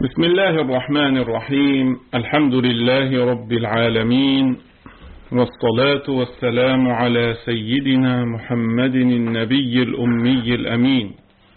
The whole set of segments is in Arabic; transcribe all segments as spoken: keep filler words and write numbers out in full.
بسم الله الرحمن الرحيم. الحمد لله رب العالمين، والصلاة والسلام على سيدنا محمد النبي الأمي الأمين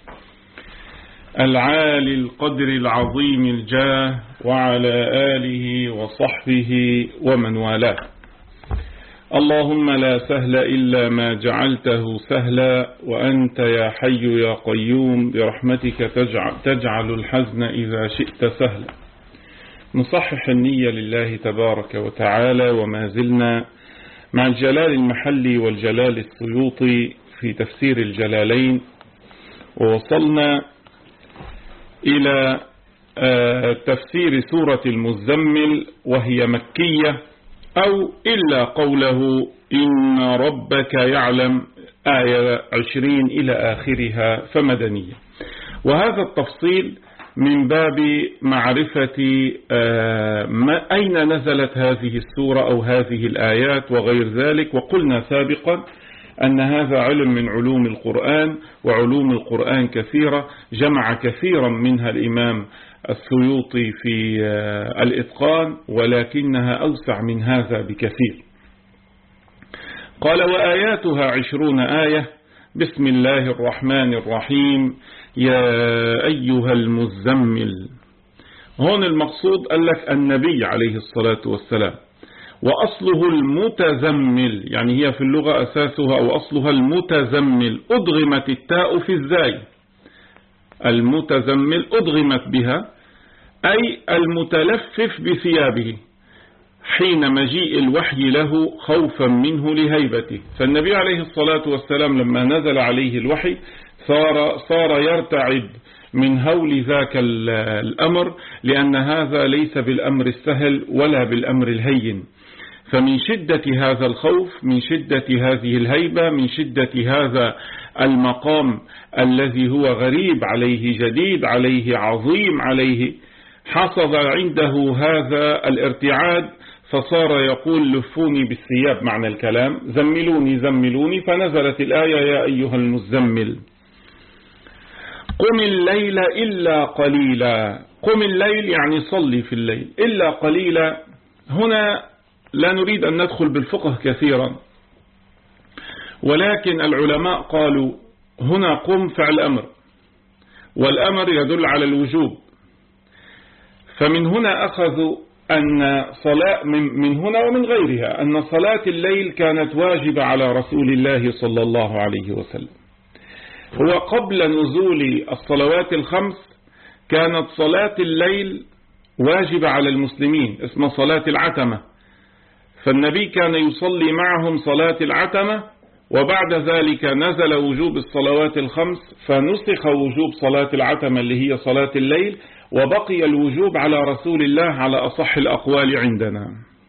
العالي القدر العظيم الجاه، وعلى آله وصحبه ومن والاه. اللهم لا سهل إلا ما جعلته سهلا، وأنت يا حي يا قيوم برحمتك تجعل, تجعل الحزن إذا شئت سهلا. نصحح النية لله تبارك وتعالى، وما زلنا مع الجلال المحلي والجلال السيوطي في تفسير الجلالين، ووصلنا إلى تفسير سورة المزمل، وهي مكية، أو إلا قوله إن ربك يعلم آية عشرين إلى آخرها فمدنية. وهذا التفصيل من باب معرفة أين نزلت هذه السورة أو هذه الآيات وغير ذلك. وقلنا سابقا أن هذا علم من علوم القرآن، وعلوم القرآن كثيرة، جمع كثيرا منها الإمام السيوطي في الإتقان، ولكنها أوسع من هذا بكثير. قال وآياتها عشرون آية. بسم الله الرحمن الرحيم. يا أيها المزمل، هون المقصود قال لك النبي عليه الصلاة والسلام، وأصله المتزمل، يعني هي في اللغة أساسها أو أصلها المتزمل، أدغمت التاء في الزاي، المتزمل أدغمت بها، أي المتلفف بثيابه حين مجيء الوحي له خوفا منه لهيبته. فالنبي عليه الصلاة والسلام لما نزل عليه الوحي صار, صار يرتعد من هول ذاك الأمر، لأن هذا ليس بالأمر السهل ولا بالأمر الهين. فمن شدة هذا الخوف، من شدة هذه الهيبة، من شدة هذا المقام الذي هو غريب عليه، جديد عليه، عظيم عليه، حصل عنده هذا الارتعاد، فصار يقول لفوني بالثياب، معنى الكلام زملوني زملوني. فنزلت الآية يا أيها المزمل قم الليل إلا قليلا. قم الليل يعني صلي في الليل، إلا قليلا. هنا لا نريد أن ندخل بالفقه كثيرا، ولكن العلماء قالوا هنا قم فعل أمر، والأمر يدل على الوجوب، فمن هنا أخذوا أن صلاة من هنا ومن غيرها أن صلاة الليل كانت واجبة على رسول الله صلى الله عليه وسلم. هو قبل نزول الصلوات الخمس كانت صلاة الليل واجبة على المسلمين، اسمها صلاة العتمة، فالنبي كان يصلي معهم صلاة العتمة، وبعد ذلك نزل وجوب الصلوات الخمس فنسخ وجوب صلاة العتمة اللي هي صلاة الليل، وبقي الوجوب على رسول الله على أصح الأقوال عندنا.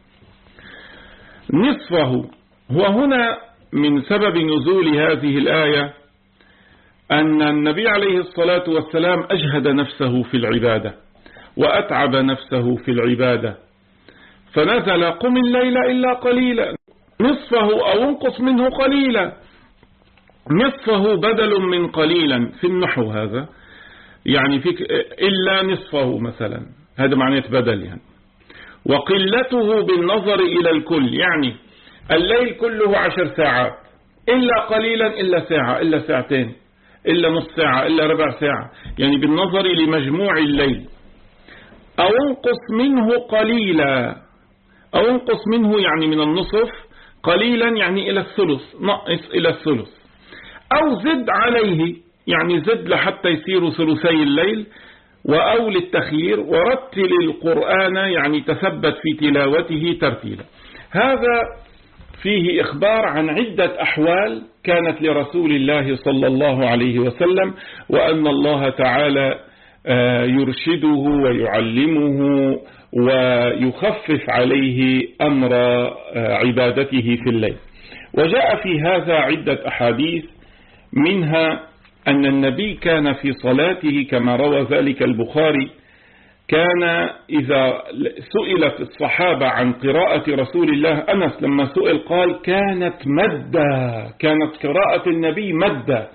نصفه هو هنا من سبب نزول هذه الآية أن النبي عليه الصلاة والسلام أجهد نفسه في العبادة وأتعب نفسه في العبادة، فنزل قم الليل إلا قليلا، نصفه أو انقص منه قليلا. نصفه بدل من قليلا في النحو، هذا يعني فيك إلا نصفه مثلا، هذا معناه بدل يعني. وقلته بالنظر إلى الكل، يعني الليل كله عشر ساعات، إلا قليلا إلا ساعة إلا ساعتين إلا نص ساعة إلا ربع ساعة، يعني بالنظر لمجموع الليل. أو انقص منه قليلا، أو انقص منه يعني من النصف، قليلا يعني إلى الثلث، نقص إلى الثلث. أو زد عليه، يعني زد لحتى يصيروا ثلثي الليل، وأو للتخيير. ورتل القرآن يعني تثبت في تلاوته ترتيلا. هذا فيه إخبار عن عدة أحوال كانت لرسول الله صلى الله عليه وسلم، وأن الله تعالى يرشده ويعلمه ويخفف عليه أمر عبادته في الليل. وجاء في هذا عدة أحاديث، منها أن النبي كان في صلاته كما روى ذلك البخاري، كان إذا سئلت الصحابة عن قراءة رسول الله، أنس لما سئل قال كانت مدة، كانت قراءة النبي مدة،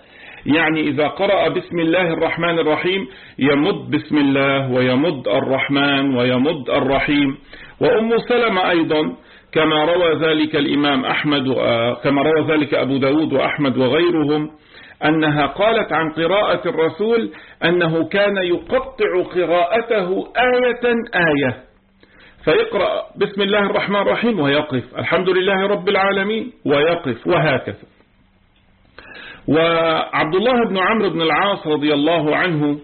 يعني إذا قرأ بسم الله الرحمن الرحيم يمد بسم الله ويمد الرحمن ويمد الرحيم. وأم سلمة أيضا كما روى ذلك الإمام أحمد كما روى ذلك أبو داود وأحمد وغيرهم أنها قالت عن قراءة الرسول أنه كان يقطع قراءته آية آية، فيقرأ بسم الله الرحمن الرحيم ويقف، الحمد لله رب العالمين ويقف، وهكذا. وعبد الله بن عمرو بن العاص رضي الله عنه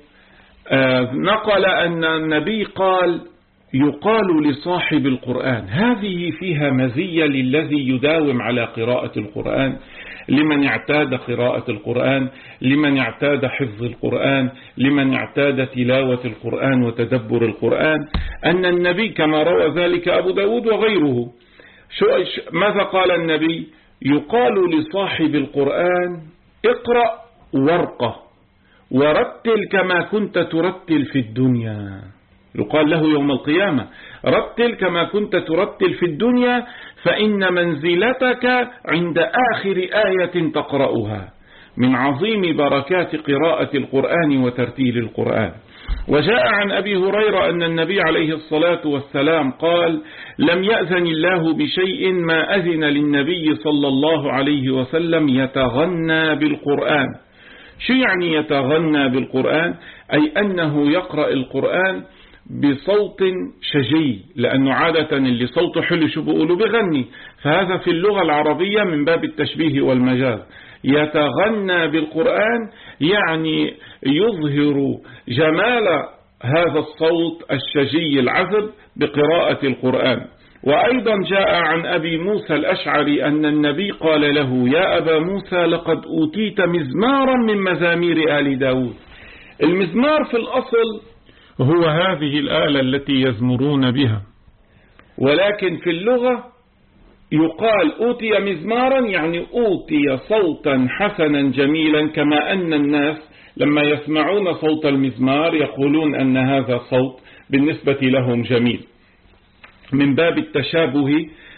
نقل أن النبي قال: يقال لصاحب القرآن. هذه فيها مزية للذي يداوم على قراءة القرآن، لمن اعتاد قراءة القرآن، لمن اعتاد حفظ القرآن، لمن اعتاد تلاوة القرآن وتدبر القرآن، أن النبي كما روى ذلك أبو داود وغيره ماذا قال النبي؟ يقال لصاحب القرآن: اقرأ وارقه ورتل كما كنت ترتل في الدنيا. يقال له يوم القيامة: رتل كما كنت ترتل في الدنيا فإن منزلتك عند آخر آية تقرأها، من عظيم بركات قراءة القرآن وترتيل القرآن. وجاء عن أبي هريرة أن النبي عليه الصلاة والسلام قال: لم يأذن الله بشيء ما أذن للنبي صلى الله عليه وسلم يتغنى بالقرآن. شو يعني يتغنى بالقرآن؟ أي أنه يقرأ القرآن بصوت شجي، لأنه عادة اللي صوته حلو شو بيقولوا بغني، فهذا في اللغة العربية من باب التشبيه والمجاز. يتغنى بالقرآن يعني يظهر جمال هذا الصوت الشجي العذب بقراءة القرآن. وأيضا جاء عن أبي موسى الأشعري أن النبي قال له: يا أبا موسى لقد أوتيت مزمارا من مزامير آل داود. المزمار في الأصل هو هذه الآلة التي يزمرون بها، ولكن في اللغة يقال أوتي مزمارا يعني أوتي صوتا حسنا جميلا، كما أن الناس لما يسمعون صوت المزمار يقولون أن هذا صوت بالنسبة لهم جميل، من باب التشابه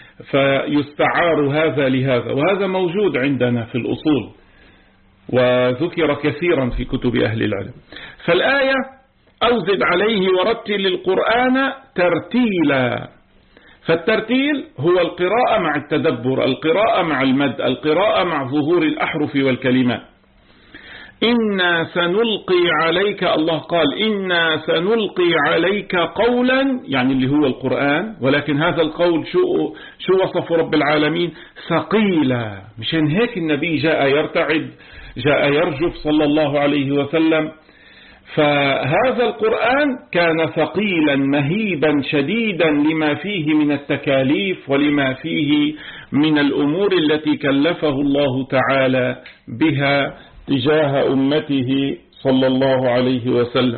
فيستعار هذا لهذا، وهذا موجود عندنا في الأصول وذكر كثيرا في كتب أهل العلم. فالآية: أوزد عليه ورتل القرآن ترتيلا. فالترتيل هو القراءة مع التدبر، القراءة مع المد، القراءة مع ظهور الأحرف والكلمات. إنا سنلقي عليك، الله قال: إنا سنلقي عليك قولا، يعني اللي هو القرآن، ولكن هذا القول شو شو وصف رب العالمين؟ ثقيلا. مشان هيك النبي جاء يرتعد، جاء يرجف صلى الله عليه وسلم. فهذا القرآن كان ثقيلا مهيبا شديدا لما فيه من التكاليف ولما فيه من الأمور التي كلفه الله تعالى بها تجاه أمته صلى الله عليه وسلم.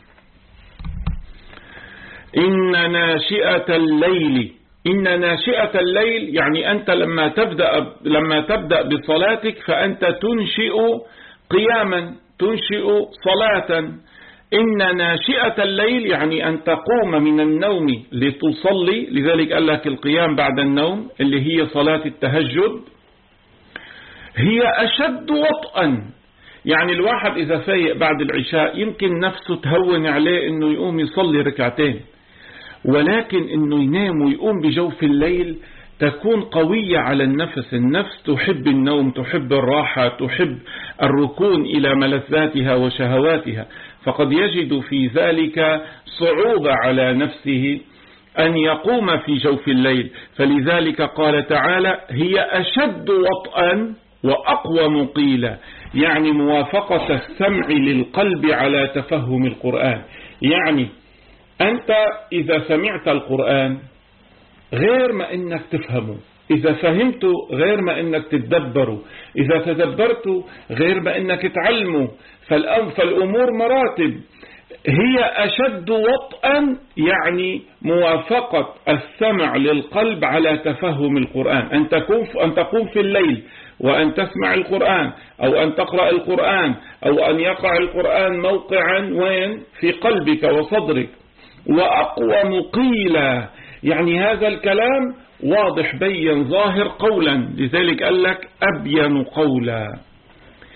إن ناشئة الليل، إن ناشئة الليل يعني أنت لما تبدأ لما تبدأ بصلاتك فأنت تنشئ قياما، تنشئ صلاة. إن ناشئة الليل يعني أن تقوم من النوم لتصلي، لذلك قال لك القيام بعد النوم اللي هي صلاة التهجد هي أشد وطئا. يعني الواحد إذا فايق بعد العشاء يمكن نفسه تهون عليه إنه يقوم يصلي ركعتين، ولكن إنه ينام ويقوم بجوف الليل تكون قوية على النفس. النفس تحب النوم، تحب الراحة، تحب الركون إلى ملذاتها وشهواتها، فقد يجد في ذلك صعوبة على نفسه أن يقوم في جوف الليل. فلذلك قال تعالى: هي أشد وطئا وأقوم قيلا، يعني موافقة السمع للقلب على تفهم القرآن. يعني أنت إذا سمعت القرآن غير ما إنك تفهمه، إذا فهمته غير ما إنك تتدبره، إذا تدبرته غير ما إنك تعلمه. فالأمور مراتب. هي أشد وطئا يعني موافقة السمع للقلب على تفهم القرآن. أن تكون أن تقوم في الليل وأن تسمع القرآن، أو أن تقرأ القرآن، أو أن يقع القرآن موقعا وين في قلبك وصدرك. وأقوم قيلا يعني هذا الكلام واضح بين ظاهر قولا، لذلك قال لك أبين قولا.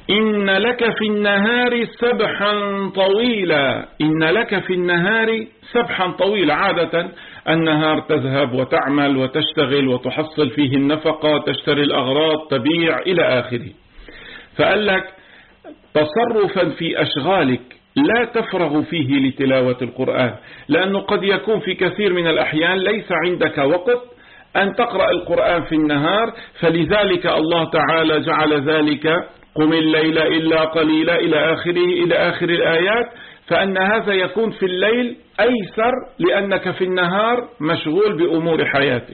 إن لك في النهار سبحا طويلا. إن لك في النهار سبحا طويلا. عادة النهار تذهب وتعمل وتشتغل وتحصل فيه النفقة، تشتري الأغراض، تبيع إلى آخره. فقال لك تصرفا في أشغالك لا تفرغ فيه لتلاوة القرآن، لأنه قد يكون في كثير من الأحيان ليس عندك وقت أن تقرأ القرآن في النهار، فلذلك الله تعالى جعل ذلك قم الليل إلا قليلا إلى آخره إلى آخر الآيات. فأن هذا يكون في الليل أيسر لأنك في النهار مشغول بأمور حياتك.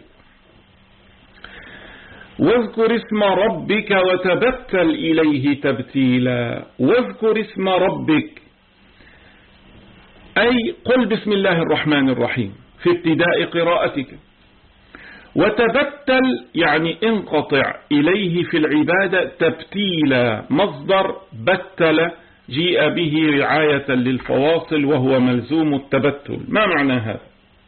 واذكر اسم ربك وتبتل إليه تبتيلا. واذكر اسم ربك أي قل بسم الله الرحمن الرحيم في ابتداء قراءتك. وتبتل يعني انقطع إليه في العبادة تبتيلا. مصدر بتل جيء به رعاية للفواصل وهو ملزوم التبتل. ما معنى هذا؟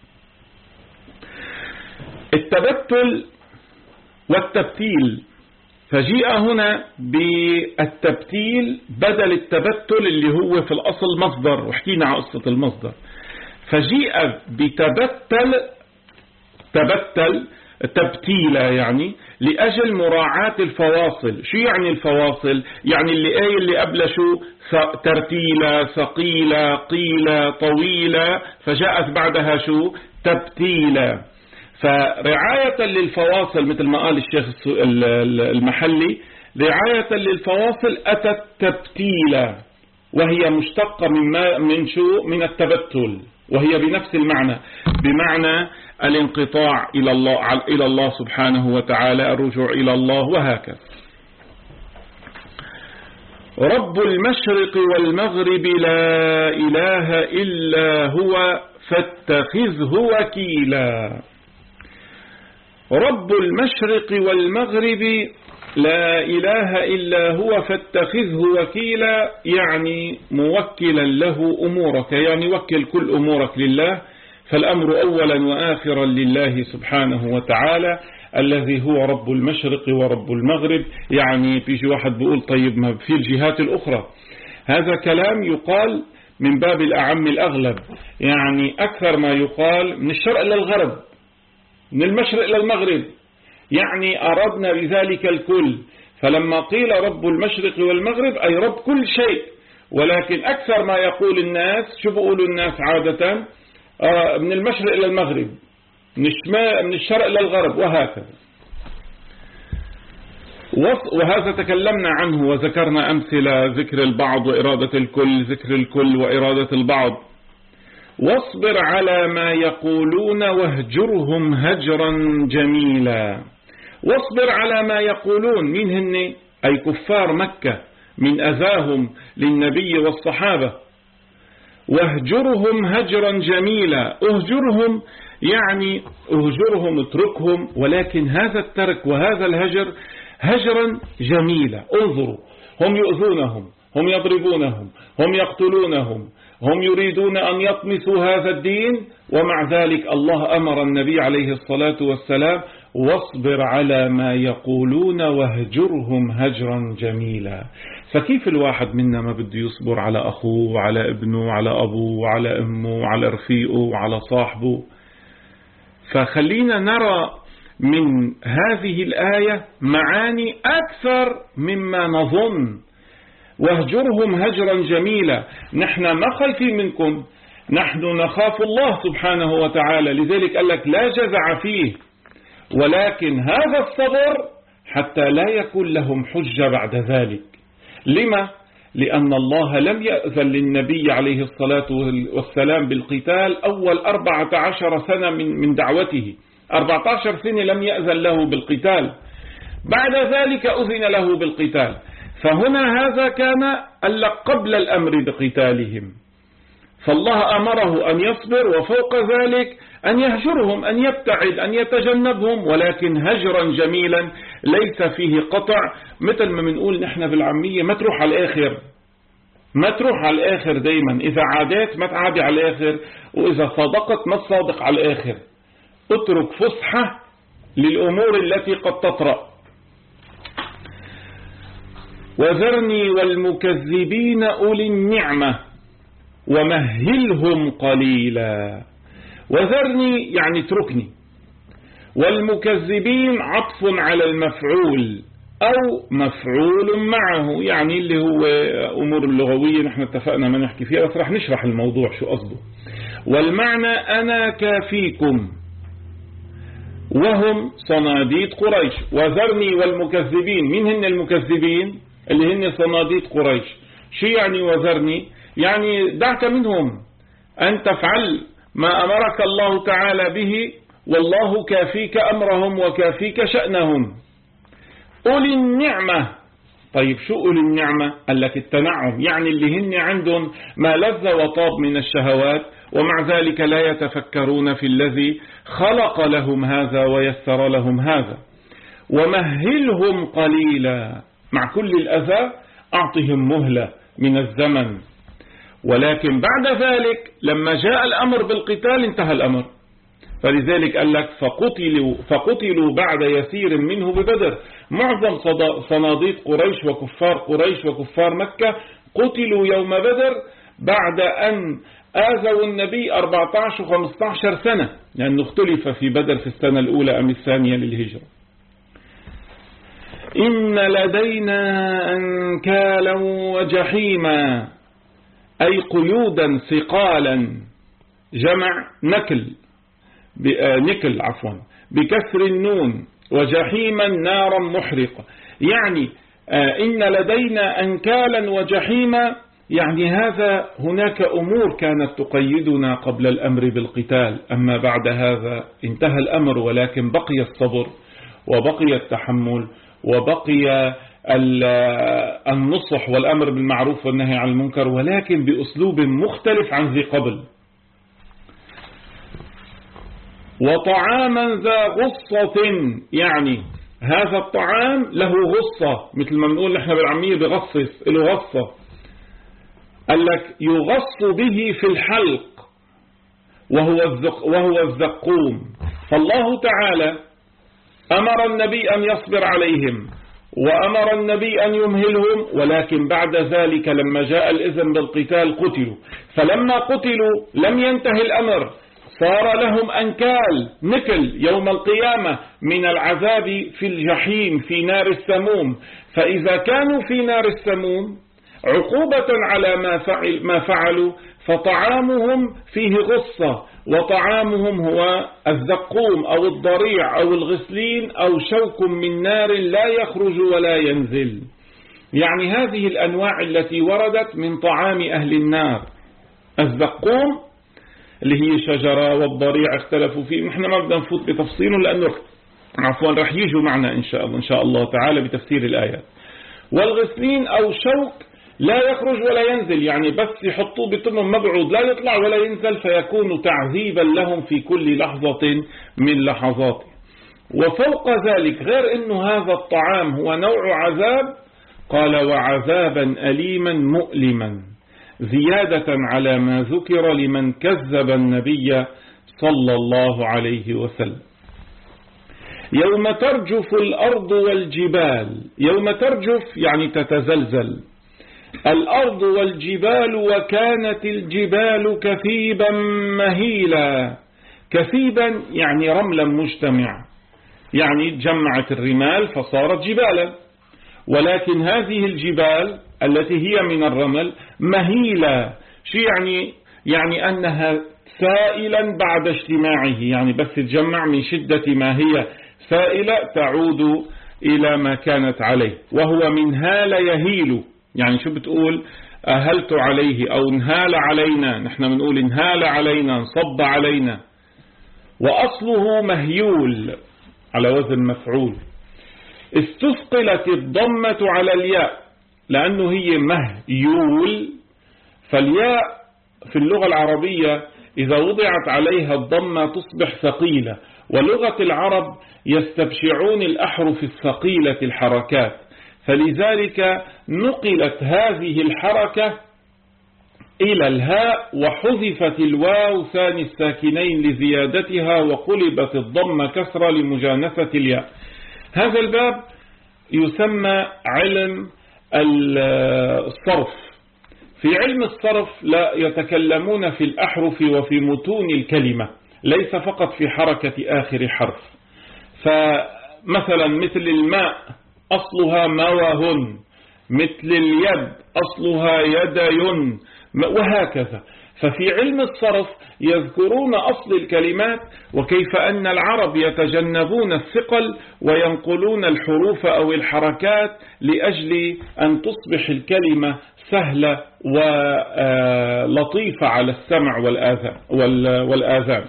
التبتل والتبتيل، فجيء هنا بالتبتيل بدل التبتل اللي هو في الأصل مصدر، وحكينا عن قصة المصدر. فجيء بتبتل تبتل تبتيلا يعني لأجل مراعاة الفواصل. شو يعني الفواصل؟ يعني اللي ايه اللي قبل شو ترتيلا ثقيلا قيلا طويلا، فجاءت بعدها شو تبتيلا. فرعاية للفواصل مثل ما قال الشيخ المحلي، رعاية للفواصل أتت تبتيلا، وهي مشتقة من ما من شو من التبتل، وهي بنفس المعنى، بمعنى الانقطاع إلى الله إلى الله سبحانه وتعالى، الرجوع إلى الله وهكذا. رب المشرق والمغرب لا إله إلا هو فاتخذه وكيلا. رب المشرق والمغرب لا إله إلا هو فاتخذه وكيلا، يعني موكلا له أمورك، يعني وكل كل أمورك لله. فالأمر أولا وآخرا لله سبحانه وتعالى الذي هو رب المشرق ورب المغرب. يعني بيجي واحد بيقول طيب ما في الجهات الأخرى، هذا كلام يقال من باب الأعم الأغلب، يعني أكثر ما يقال من الشرق إلى الغرب، من المشرق إلى المغرب، يعني أردنا بذلك الكل. فلما قيل رب المشرق والمغرب أي رب كل شيء، ولكن أكثر ما يقول الناس، شو بيقولوا الناس عادة؟ آه من المشرق إلى المغرب، من الشمال من الشرق إلى الغرب وهكذا. وهذا تكلمنا عنه وذكرنا أمثلة، ذكر البعض وإرادة الكل، ذكر الكل وإرادة البعض. واصبر على ما يقولون واهجرهم هجرا جميلا. واصبر على ما يقولون، مين هن؟ أي كفار مكة من أذاهم للنبي والصحابة. واهجرهم هجرا جميلا. اهجرهم يعني اهجرهم اتركهم، ولكن هذا الترك وهذا الهجر هجرا جميلا. انظروا، هم يؤذونهم، هم يضربونهم، هم يقتلونهم، هم يريدون أن يطمسوا هذا الدين، ومع ذلك الله أمر النبي عليه الصلاة والسلام واصبر على ما يقولون واهجرهم هجرا جميلا. فكيف الواحد منا ما بده يصبر على أخوه وعلى ابنه وعلى أبوه وعلى أمه وعلى رفيقه وعلى صاحبه؟ فخلينا نرى من هذه الآية معاني أكثر مما نظن. واهجرهم هجرا جميلا، نحن ما خايفين منكم، نحن نخاف الله سبحانه وتعالى، لذلك قال لك لا جزع فيه، ولكن هذا الصبر حتى لا يكون لهم حجة بعد ذلك. لما؟ لأن الله لم يأذن للنبي عليه الصلاة والسلام بالقتال أول أربعة عشر سنة من من دعوته، أربعة عشر سنة لم يأذن له بالقتال، بعد ذلك أذن له بالقتال. فهنا هذا كان قبل الأمر بقتالهم، فالله أمره أن يصبر، وفوق ذلك أن يهجرهم، أن يبتعد، أن يتجنبهم، ولكن هجرا جميلا ليس فيه قطع. مثل ما بنقول نحن بالعامية ما تروح على الآخر، ما تروح على الآخر دايما، إذا عادت ما تعادي على الآخر، وإذا صادقت ما تصادق على الآخر. اترك فسحة للأمور التي قد تطرأ. وذرني والمكذبين أولي النعمة ومهلهم قليلا. وذرني يعني اتركني، والمكذبين عطف على المفعول أو مفعول معه، يعني اللي هو أمور اللغوية نحن اتفقنا ما نحكي فيها، بس رح نشرح الموضوع شو قصده. والمعنى أنا كافيكم وهم صناديد قريش. وذرني والمكذبين، مين هن المكذبين؟ اللي هن صناديد قريش. شو يعني وذرني؟ يعني دعك منهم، أن تفعل ما أمرك الله تعالى به، والله كافيك أمرهم وكافيك شأنهم. أولي النعمة، طيب شو أولي النعمة؟ قال لك التنعم، يعني اللي هن عندهم ما لذ وطاب من الشهوات، ومع ذلك لا يتفكرون في الذي خلق لهم هذا ويسر لهم هذا. ومهلهم قليلا، مع كل الأذى أعطهم مهلة من الزمن، ولكن بعد ذلك لما جاء الأمر بالقتال انتهى الأمر. فلذلك قال لك فقتلوا, فقتلوا بعد يسير منه ببدر. معظم صناديد قريش وكفار قريش وكفار مكة قتلوا يوم بدر بعد أن آذوا النبي أربعة عشر وخمسة عشر سنة، لأنه اختلف في بدر في السنة الأولى أم الثانية للهجرة. إن لدينا أنكالا وجحيما، أي قيودا ثقالا، جمع نكل نكل عفوا بكسر النون، وجحيما نارا محرقة. يعني إن لدينا أنكالا وجحيما، يعني هذا هناك أمور كانت تقيدنا قبل الأمر بالقتال، أما بعد هذا انتهى الأمر، ولكن بقي الصبر وبقي التحمل وبقي النصح والأمر بالمعروف والنهي عن المنكر، ولكن بأسلوب مختلف عن ذي قبل. وطعاما ذا غصة، يعني هذا الطعام له غصة، مثل ما بنقول نحن بالعامية بغصص له غصة. قال لك يغص به في الحلق وهو الزق وهو الزقوم. فالله تعالى أمر النبي أن يصبر عليهم، وأمر النبي أن يمهلهم، ولكن بعد ذلك لما جاء الإذن بالقتال قتلوا. فلما قتلوا لم ينتهي الأمر، صار لهم أنكال نكل يوم القيامة من العذاب في الجحيم في نار السموم. فإذا كانوا في نار السموم عقوبة على ما فعل ما فعلوا، فطعامهم فيه غصة، وطعامهم هو الزقوم أو الضريع أو الغسلين أو شوك من نار لا يخرج ولا ينزل. يعني هذه الأنواع التي وردت من طعام أهل النار. الزقوم اللي هي شجرة، والضريع اختلفوا فيه، نحن ما بدنا نفوت بتفصيله لأنه عفوا رح يجوا معنا إن شاء الله إن شاء الله تعالى بتفسير الآيات. والغسلين أو شوك لا يخرج ولا ينزل، يعني بس يحطوه بطنهم مبعود لا يطلع ولا ينزل، فيكون تعذيبا لهم في كل لحظة من لحظاته. وفوق ذلك غير أنه هذا الطعام هو نوع عذاب، قال وعذابا أليما مؤلما، زيادة على ما ذكر لمن كذب النبي صلى الله عليه وسلم. يوم ترجف الأرض والجبال، يوم ترجف يعني تتزلزل الأرض والجبال، وكانت الجبال كثيبا مهيلا. كثيبا يعني رملا مجتمع، يعني جمعت الرمال فصارت جبالا، ولكن هذه الجبال التي هي من الرمل مهيلا. شو يعني؟ يعني أنها سائلا بعد اجتماعه، يعني بس تجمع من شدة ما هي سائلة تعود إلى ما كانت عليه. وهو من هال يهيل، يعني شو بتقول؟ أهلت عليه أو انهال علينا، نحن بنقول انهال علينا انصب علينا. وأصله مهيول على وزن مفعول. استثقلت الضمة على الياء لأنه هي مهيول، فالياء في اللغة العربية إذا وضعت عليها الضمة تصبح ثقيلة، ولغة العرب يستبشعون الأحرف الثقيلة الحركات، فلذلك نقلت هذه الحركة إلى الهاء، وحذفت الواو ثاني الساكنين لزيادتها، وقلبت الضمة كسرة لمجانسة الياء. هذا الباب يسمى علم الصرف. في علم الصرف لا يتكلمون في الأحرف وفي متون الكلمة، ليس فقط في حركة آخر حرف. فمثلا مثل الماء أصلها موهن، مثل اليد أصلها يدين، وهكذا. ففي علم الصرف يذكرون أصل الكلمات وكيف أن العرب يتجنبون الثقل وينقلون الحروف أو الحركات لأجل أن تصبح الكلمة سهلة ولطيفة على السمع والآذان.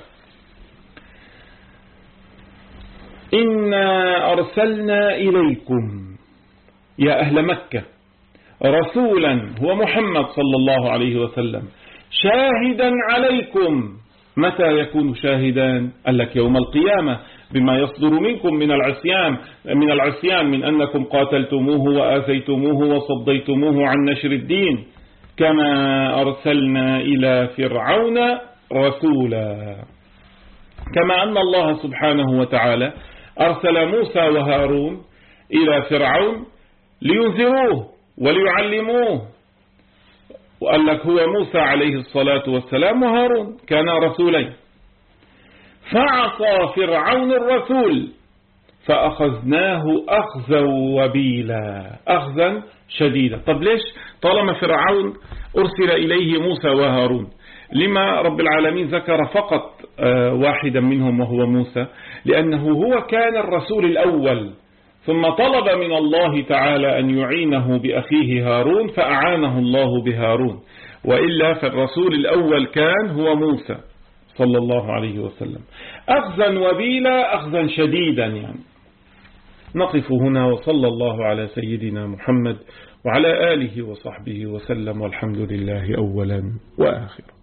إنا أرسلنا إليكم يا أهل مكة رسولا، هو محمد صلى الله عليه وسلم، شاهدا عليكم. متى يكون شاهدا؟ قال لك يوم القيامة بما يصدر منكم من العصيان من العصيان من أنكم قاتلتموه وآذيتموه وصديتموه عن نشر الدين، كما أرسلنا إلى فرعون رسولا. كما أن الله سبحانه وتعالى أرسل موسى وهارون إلى فرعون لينذروه وليعلموه، وقال لك هو موسى عليه الصلاة والسلام وهارون كان رسولين، فعصى فرعون الرسول فأخذناه أخذا وبيلا، أخذا شديدا. طب ليش طالما فرعون أرسل إليه موسى وهارون، لما رب العالمين ذكر فقط واحدا منهم وهو موسى؟ لأنه هو كان الرسول الأول، ثم طلب من الله تعالى أن يعينه بأخيه هارون فأعانه الله بهارون، وإلا فالرسول الأول كان هو موسى صلى الله عليه وسلم. أخذا وبيلا، أخذا شديدا يعني. نقف هنا، وصلى الله على سيدنا محمد وعلى آله وصحبه وسلم، والحمد لله أولا وآخرا.